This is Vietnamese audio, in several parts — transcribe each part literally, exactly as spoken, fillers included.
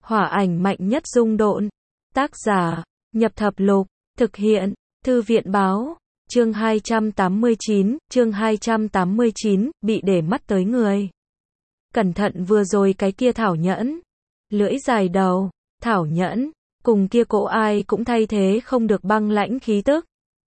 Hỏa ảnh mạnh nhất dung độn. Tác giả, Nhập Thập Lục, thực hiện, Thư viện Báo, chương hai trăm tám mươi chín, chương hai trăm tám mươi chín, bị để mắt tới người. Cẩn thận vừa rồi cái kia Thảo Nhẫn. Lưỡi dài đầu, Thảo Nhẫn, cùng kia cỗ ai cũng thay thế không được băng lãnh khí tức.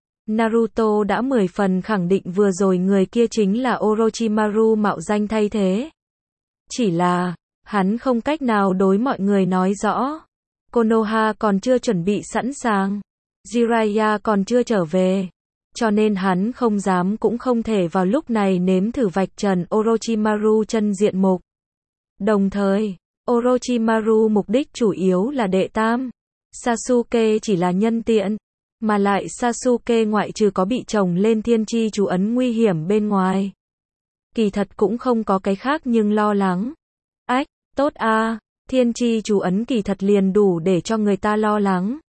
Naruto đã mười phần khẳng định vừa rồi người kia chính là Orochimaru mạo danh thay thế. Chỉ là, hắn không cách nào đối mọi người nói rõ. Konoha còn chưa chuẩn bị sẵn sàng. Jiraiya còn chưa trở về. Cho nên hắn không dám cũng không thể vào lúc này nếm thử vạch trần Orochimaru chân diện mục. Đồng thời, Orochimaru mục đích chủ yếu là đệ tam. Sasuke chỉ là nhân tiện. Mà lại Sasuke ngoại trừ có bị chồng lên thiên chi chú ấn nguy hiểm bên ngoài. Kỳ thật cũng không có cái khác nhưng lo lắng. Ách, tốt a, thiên chi chú ấn kỳ thật liền đủ để cho người ta lo lắng.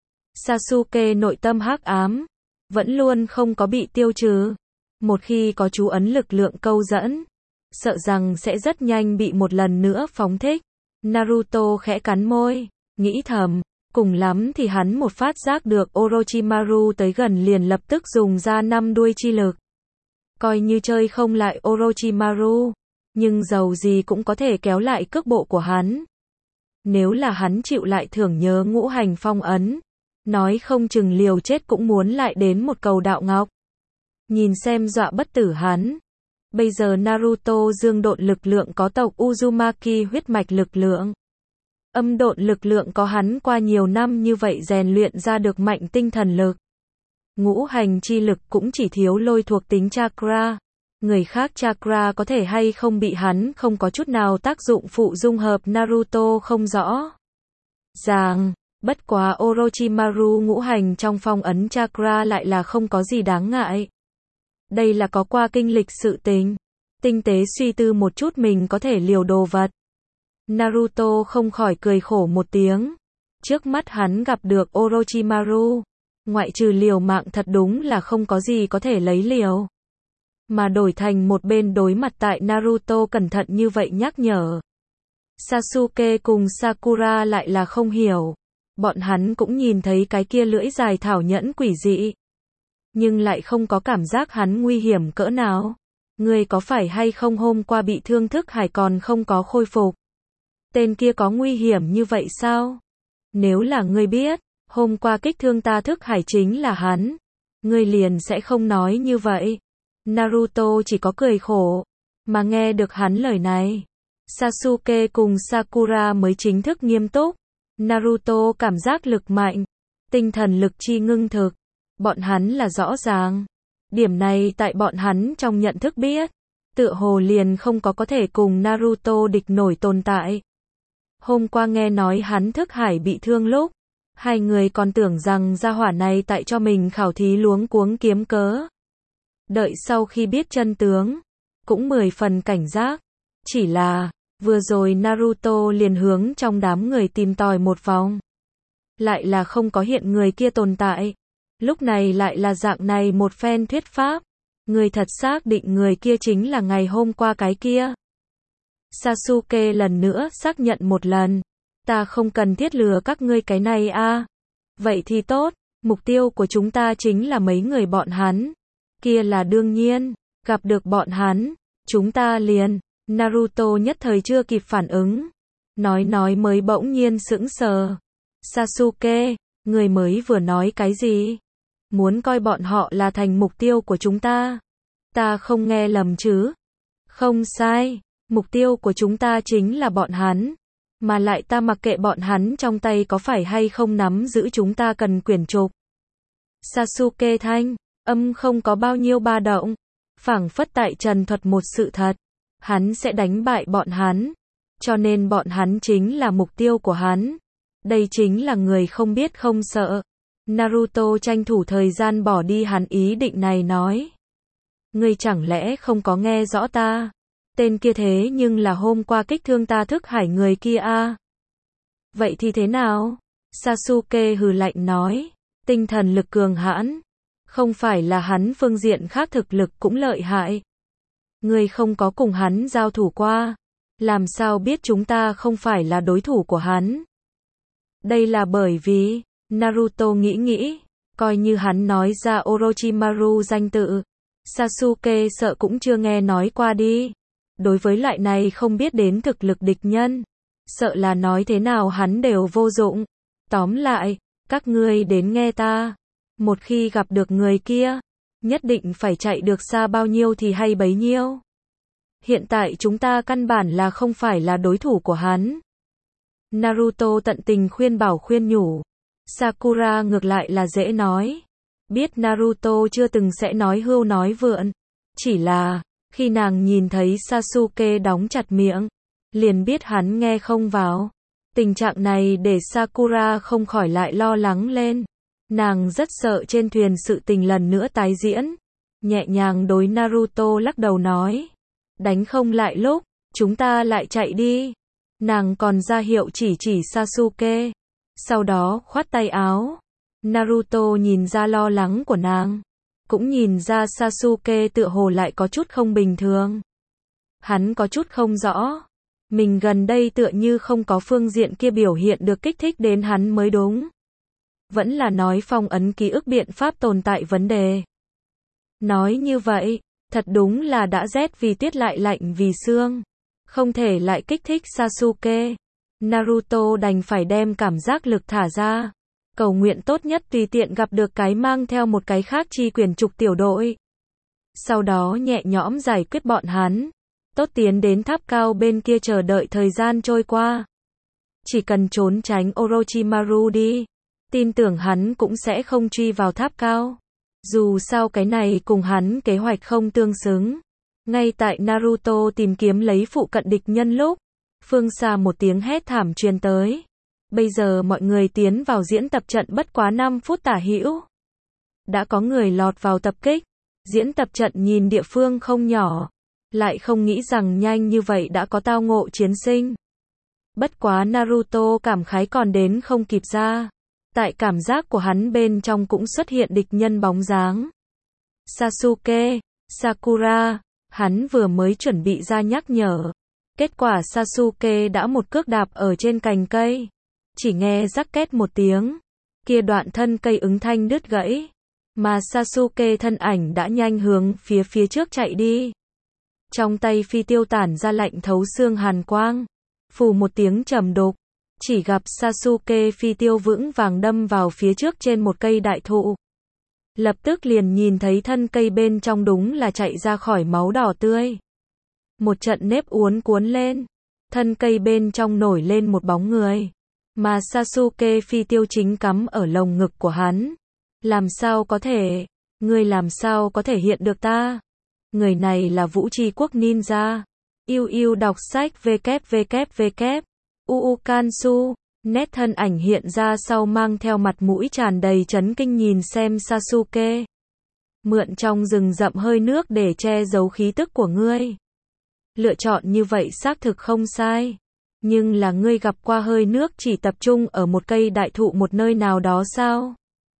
Sasuke nội tâm hắc ám, vẫn luôn không có bị tiêu trừ. Một khi có chú ấn lực lượng câu dẫn, sợ rằng sẽ rất nhanh bị một lần nữa phóng thích. Naruto khẽ cắn môi, nghĩ thầm, cùng lắm thì hắn một phát giác được Orochimaru tới gần liền lập tức dùng ra năm đuôi chi lực. Coi như chơi không lại Orochimaru, nhưng dầu gì cũng có thể kéo lại cước bộ của hắn. Nếu là hắn chịu lại thưởng nhớ ngũ hành phong ấn, nói không chừng liều chết cũng muốn lại đến một cầu đạo ngọc. Nhìn xem dọa bất tử hắn. Bây giờ Naruto dương độn lực lượng có tộc Uzumaki huyết mạch lực lượng. Âm độn lực lượng có hắn qua nhiều năm như vậy rèn luyện ra được mạnh tinh thần lực. Ngũ hành chi lực cũng chỉ thiếu lôi thuộc tính chakra. Người khác chakra có thể hay không bị hắn không có chút nào tác dụng phụ dung hợp Naruto không rõ. Ràng, bất quá Orochimaru ngũ hành trong phong ấn chakra lại là không có gì đáng ngại. Đây là có qua kinh lịch sự tình. Tinh tế suy tư một chút mình có thể liều đồ vật. Naruto không khỏi cười khổ một tiếng. Trước mắt hắn gặp được Orochimaru. Ngoại trừ liều mạng thật đúng là không có gì có thể lấy liều. Mà đổi thành một bên đối mặt tại Naruto cẩn thận như vậy nhắc nhở. Sasuke cùng Sakura lại là không hiểu. Bọn hắn cũng nhìn thấy cái kia lưỡi dài thảo nhẫn quỷ dị. Nhưng lại không có cảm giác hắn nguy hiểm cỡ nào. Người có phải hay không hôm qua bị thương thức hải còn không có khôi phục? Tên kia có nguy hiểm như vậy sao? Nếu là ngươi biết, hôm qua kích thương ta thức hải chính là hắn. Ngươi liền sẽ không nói như vậy. Naruto chỉ có cười khổ. Mà nghe được hắn lời này. Sasuke cùng Sakura mới chính thức nghiêm túc. Naruto cảm giác lực mạnh. Tinh thần lực chi ngưng thực. Bọn hắn là rõ ràng. Điểm này tại bọn hắn trong nhận thức biết. Tựa hồ liền không có có thể cùng Naruto địch nổi tồn tại. Hôm qua nghe nói hắn thức hải bị thương lúc. Hai người còn tưởng rằng gia hỏa này tại cho mình khảo thí luống cuống kiếm cớ. Đợi sau khi biết chân tướng. Cũng mười phần cảnh giác. Chỉ là, vừa rồi Naruto liền hướng trong đám người tìm tòi một vòng. Lại là không có hiện người kia tồn tại. Lúc này lại là dạng này một phen thuyết pháp. Người thật xác định người kia chính là ngày hôm qua cái kia. Sasuke lần nữa xác nhận một lần. Ta không cần thiết lừa các ngươi cái này a. À. Vậy thì tốt, mục tiêu của chúng ta chính là mấy người bọn hắn. Kia là đương nhiên, gặp được bọn hắn, chúng ta liền. Naruto nhất thời chưa kịp phản ứng. Nói nói mới bỗng nhiên sững sờ. Sasuke, người mới vừa nói cái gì? Muốn coi bọn họ là thành mục tiêu của chúng ta. Ta không nghe lầm chứ? Không sai, mục tiêu của chúng ta chính là bọn hắn. Mà lại ta mặc kệ bọn hắn trong tay có phải hay không nắm giữ chúng ta cần quyển trục. Sasuke thanh, âm không có bao nhiêu ba động. Phảng phất tại trần thuật một sự thật. Hắn sẽ đánh bại bọn hắn. Cho nên bọn hắn chính là mục tiêu của hắn. Đây chính là người không biết không sợ. Naruto tranh thủ thời gian bỏ đi hắn ý định này nói. Ngươi chẳng lẽ không có nghe rõ ta? Tên kia thế nhưng là hôm qua kích thương ta thức hải người kia a. À? Vậy thì thế nào? Sasuke hừ lạnh nói. Tinh thần lực cường hãn. Không phải là hắn phương diện khác thực lực cũng lợi hại. Ngươi không có cùng hắn giao thủ qua. Làm sao biết chúng ta không phải là đối thủ của hắn? Đây là bởi vì, Naruto nghĩ nghĩ, coi như hắn nói ra Orochimaru danh tự. Sasuke sợ cũng chưa nghe nói qua đi. Đối với loại này không biết đến thực lực địch nhân, sợ là nói thế nào hắn đều vô dụng. Tóm lại, các ngươi đến nghe ta. Một khi gặp được người kia, nhất định phải chạy được xa bao nhiêu thì hay bấy nhiêu. Hiện tại chúng ta căn bản là không phải là đối thủ của hắn. Naruto tận tình khuyên bảo khuyên nhủ. Sakura ngược lại là dễ nói. Biết Naruto chưa từng sẽ nói hưu nói vượn. Chỉ là, khi nàng nhìn thấy Sasuke đóng chặt miệng, liền biết hắn nghe không vào. Tình trạng này để Sakura không khỏi lại lo lắng lên. Nàng rất sợ trên thuyền sự tình lần nữa tái diễn. Nhẹ nhàng đối Naruto lắc đầu nói. Đánh không lại lúc, chúng ta lại chạy đi. Nàng còn ra hiệu chỉ chỉ Sasuke. Sau đó khoát tay áo. Naruto nhìn ra lo lắng của nàng. Cũng nhìn ra Sasuke tựa hồ lại có chút không bình thường. Hắn có chút không rõ. Mình gần đây tựa như không có phương diện kia biểu hiện được kích thích đến hắn mới đúng. Vẫn là nói phong ấn ký ức biện pháp tồn tại vấn đề. Nói như vậy, thật đúng là đã rét vì tuyết lại lạnh vì xương. Không thể lại kích thích Sasuke. Naruto đành phải đem cảm giác lực thả ra. Cầu nguyện tốt nhất tùy tiện gặp được cái mang theo một cái khác chi quyển trục tiểu đội. Sau đó nhẹ nhõm giải quyết bọn hắn. Tốt tiến đến tháp cao bên kia chờ đợi thời gian trôi qua. Chỉ cần trốn tránh Orochimaru đi. Tin tưởng hắn cũng sẽ không truy vào tháp cao. Dù sao cái này cùng hắn kế hoạch không tương xứng. Ngay tại Naruto tìm kiếm lấy phụ cận địch nhân lúc, phương xa một tiếng hét thảm truyền tới. Bây giờ mọi người tiến vào diễn tập trận bất quá năm phút tả hữu. Đã có người lọt vào tập kích. Diễn tập trận nhìn địa phương không nhỏ. Lại không nghĩ rằng nhanh như vậy đã có tao ngộ chiến sinh. Bất quá Naruto cảm khái còn đến không kịp ra. Tại cảm giác của hắn bên trong cũng xuất hiện địch nhân bóng dáng. Sasuke, Sakura, hắn vừa mới chuẩn bị ra nhắc nhở. Kết quả Sasuke đã một cước đạp ở trên cành cây. Chỉ nghe rắc két một tiếng. Kia đoạn thân cây ứng thanh đứt gãy. Mà Sasuke thân ảnh đã nhanh hướng phía phía trước chạy đi. Trong tay phi tiêu tản ra lạnh thấu xương hàn quang. Phù một tiếng trầm đục. Chỉ gặp Sasuke phi tiêu vững vàng đâm vào phía trước trên một cây đại thụ. Lập tức liền nhìn thấy thân cây bên trong đúng là chạy ra khỏi máu đỏ tươi. Một trận nếp uốn cuốn lên. Thân cây bên trong nổi lên một bóng người. Mà Sasuke phi tiêu chính cắm ở lồng ngực của hắn. Làm sao có thể? Ngươi làm sao có thể hiện được ta? Người này là Vũ Tri Quốc Ninja. Yêu yêu đọc sách www. Uukansu, nét thân ảnh hiện ra sau mang theo mặt mũi tràn đầy chấn kinh nhìn xem Sasuke. Mượn trong rừng rậm hơi nước để che giấu khí tức của ngươi. Lựa chọn như vậy xác thực không sai. Nhưng là ngươi gặp qua hơi nước chỉ tập trung ở một cây đại thụ một nơi nào đó sao?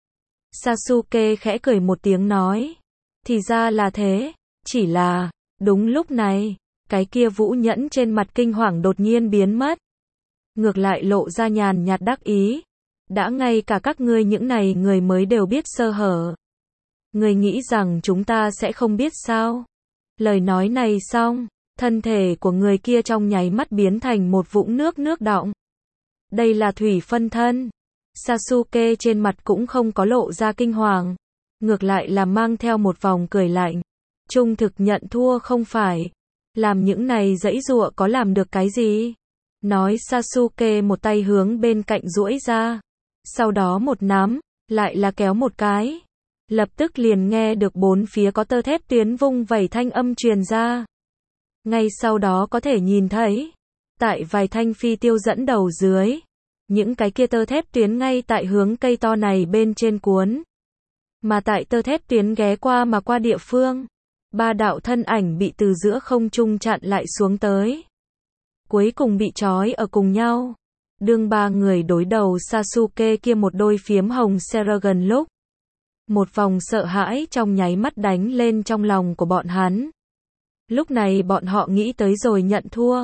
Sasuke khẽ cười một tiếng nói. Thì ra là thế, chỉ là, đúng lúc này, cái kia vũ nhẫn trên mặt kinh hoàng đột nhiên biến mất. Ngược lại lộ ra nhàn nhạt đắc ý. Đã ngay cả các ngươi những này người mới đều biết sơ hở. Ngươi nghĩ rằng chúng ta sẽ không biết sao? Lời nói này xong, thân thể của người kia trong nháy mắt biến thành một vũng nước nước đọng. Đây là thủy phân thân. Sasuke trên mặt cũng không có lộ ra kinh hoàng. Ngược lại là mang theo một vòng cười lạnh. Trung thực nhận thua không phải. Làm những này dãy dụa có làm được cái gì? Nói Sasuke một tay hướng bên cạnh duỗi ra. Sau đó một nắm, lại là kéo một cái. Lập tức liền nghe được bốn phía có tơ thép tuyến vung vẩy thanh âm truyền ra. Ngay sau đó có thể nhìn thấy. Tại vài thanh phi tiêu dẫn đầu dưới. Những cái kia tơ thép tuyến ngay tại hướng cây to này bên trên cuốn. Mà tại tơ thép tuyến ghé qua mà qua địa phương. Ba đạo thân ảnh bị từ giữa không trung chặn lại xuống tới. Cuối cùng bị trói ở cùng nhau. Đương ba người đối đầu Sasuke kia một đôi phiếm hồng Sharingan lúc. Một vòng sợ hãi trong nháy mắt đánh lên trong lòng của bọn hắn. Lúc này bọn họ nghĩ tới rồi nhận thua.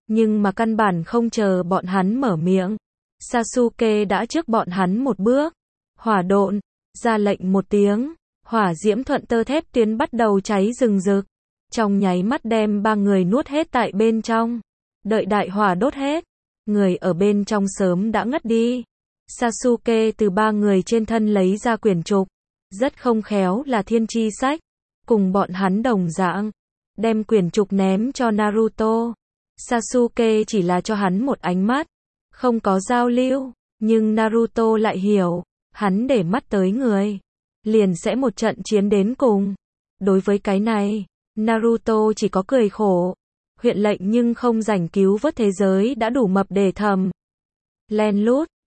Nhưng mà căn bản không chờ bọn hắn mở miệng. Sasuke đã trước bọn hắn một bước. Hỏa độn, ra lệnh một tiếng, hỏa diễm thuận tơ thép tuyến bắt đầu cháy rừng rực. Trong nháy mắt đem ba người nuốt hết tại bên trong. Đợi đại hỏa đốt hết, người ở bên trong sớm đã ngất đi. Sasuke từ ba người trên thân lấy ra quyển trục, rất không khéo là thiên chi sách, cùng bọn hắn đồng dạng, đem quyển trục ném cho Naruto. Sasuke chỉ là cho hắn một ánh mắt, không có giao lưu, nhưng Naruto lại hiểu, hắn để mắt tới người, liền sẽ một trận chiến đến cùng. Đối với cái này, Naruto chỉ có cười khổ. Huyện lệnh nhưng không rảnh cứu vớt thế giới đã đủ mập để thầm. Len lút,